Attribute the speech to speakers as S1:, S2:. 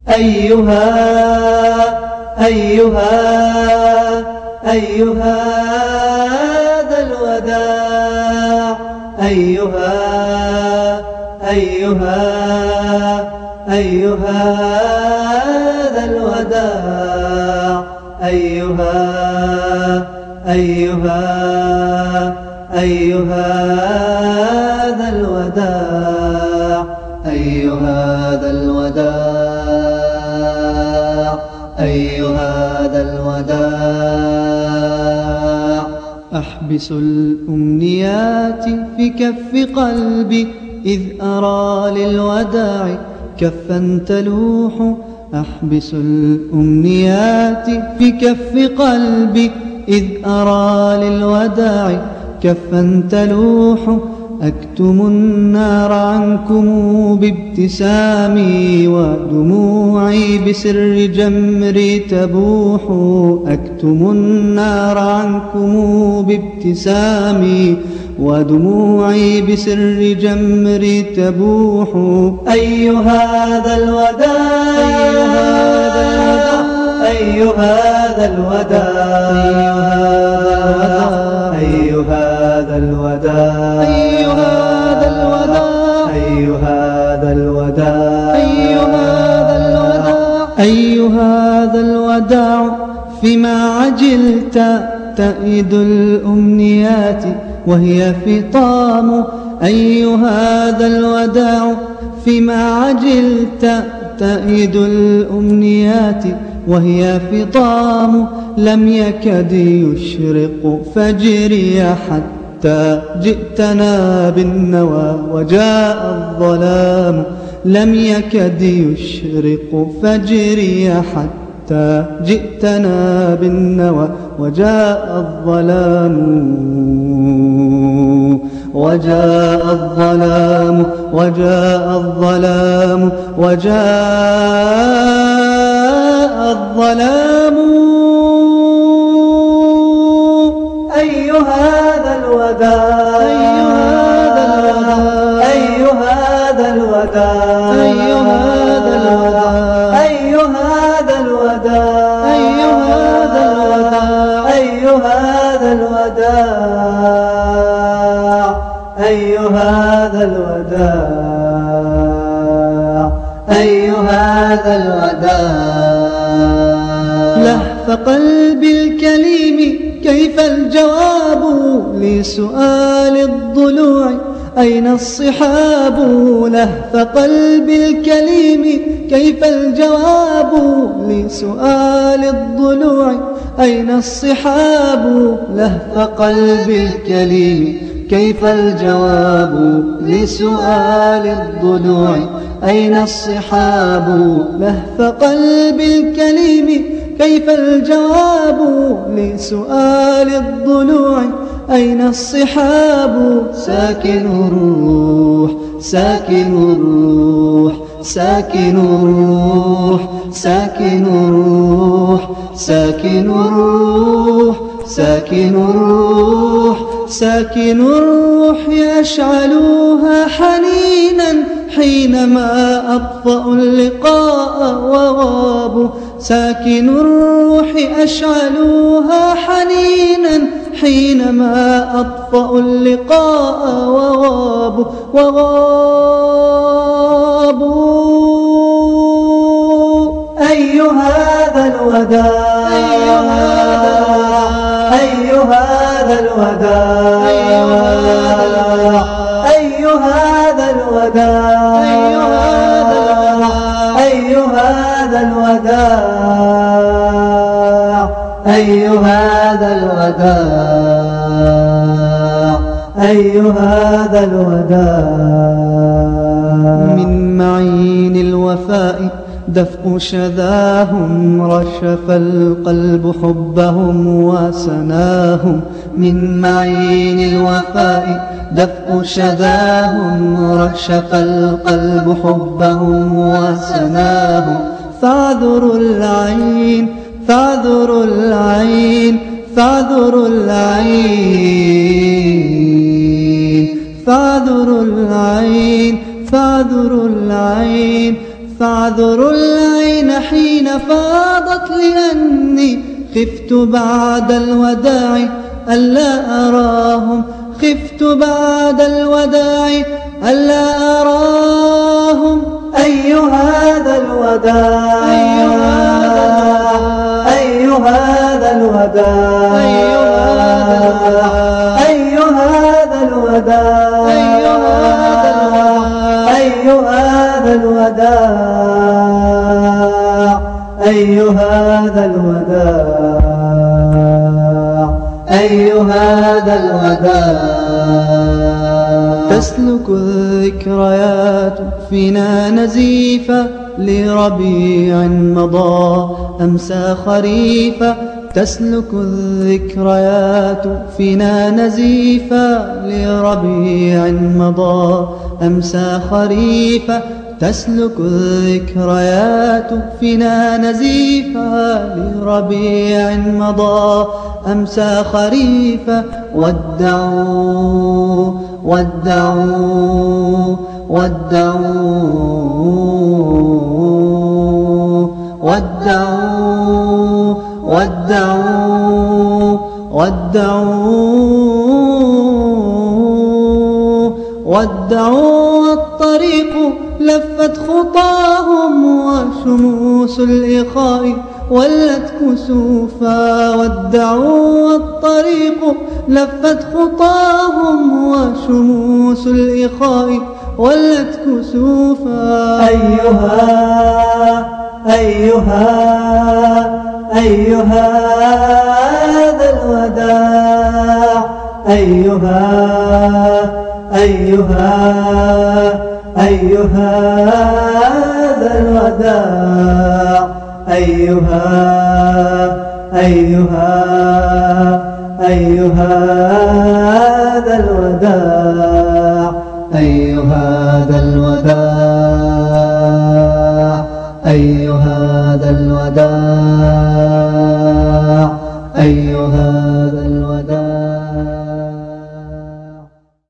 S1: أيها ذا الوداع، أيها ذا الوداع، أيها ذا الوداع، أيها ذا الوداع، أيها ذا الوداع. أحبس الأمنيات في كف قلبي إذ أرى للوداع كفا تلوح. أحبس الأمنيات في كف قلبي إذ أرى للوداع كفا تلوح. أكتم النار عنكم بابتسامي ودموعي بسر جمري تبوح. أكتم النار عنكم بابتسامي ودموعي بسر جمري تبوح. أيها ذا الوداع، أيها ذا الوداع، أيها ذا الوداع، أيها ذا الوداع، أيها ذا الوداع، أيها ذا الوداع. فيما عجلت تأيد الأمنيات وهي فطام. أيها ذا الوداع، فيما عجلت تأيد الأمنيات وهي فطام. لم يكد يشرق فجري حتى جئتنا بالنوى وجاء الظلام. لم يكد يشرق فجري حتى جئتنا بالنوى وجاء الظلام، وجاء الظلام، وجاء الظلام، وجاء الظلام. أيها ذا الوداع، أيها ذا الوداع، أيها ذا الوداع، أيها ذا الوداع، أيها ذا الوداع، أيها ذا الوداع، أيها ذا الوداع، أيها ذا الوداع. لهف قلبي الكليم كيف الجواب لسؤال الضلوع أين الصحاب. لهف قلبي الكليم كيف الجواب لسؤال الضلوع أين الصحاب. لهف قلبي الكليم كيف الجواب لسؤال الضلوع أين الصحاب. لهف قلبي الكليم كيف الجواب لسؤال الضلوع أين الصحاب. ساكن الروح، ساكن الروح، ساكن الروح، ساكن الروح، ساكن الروح، ساكن الروح، ساكن الروح يشعلها حنينا حينما أطفأ اللقاء وغابوا. ساكن الروح أشعلوها حنينا حينما أطفأ اللقاء وغابوا، وغابوا. أيها ذا الوداع، أيها ذا الوداع، أيها ذا الوداع، أيها ذا الوداع، أيها ذا الوداع، أيها ذا الوداع. من معين الوفاء دفء شذاهم رشف القلب حبهم وسناهم. من معين الوفاء دفء شذاهم رشف القلب حبهم وسناهم. فاعذروا العين، فاعذروا العين، فاعذروا العين، فاعذروا العين، فاعذروا العين، فاعذروا العين حين فاضت لأني خفت بعد الوداع ألا أراهم، خفت بعد الوداع ألا أراهم. أي هذا الوداع، أي هذا الوداع، أي هذا الوداع، أي هذا الوداع، أي هذا الوداع، أي هذا الوداع. تسلك الذكريات فينا نزيفا لربيع مضى أمسى خريفا، تسلك الذكريات فينا نزيفا لربيع مضى أمسى خريفا، تسلك الذكريات فينا نزيفا لربيع مضى أمسى خريفا. ودعوا ودعوا ودعوا ودعوا ودعوا ودعوا ودعوا. الطريق لفت خطاهم وشموس الإخاء ولت كسوفا، ودعوا. الطريق لفت خطاهم وشموس الإخاء ولت كسوفا. أيها هذا الوداع، أيها هذا الوداع، أيها هذا الوداع، أي هذا الوداع، أي هذا الوداع، أي هذا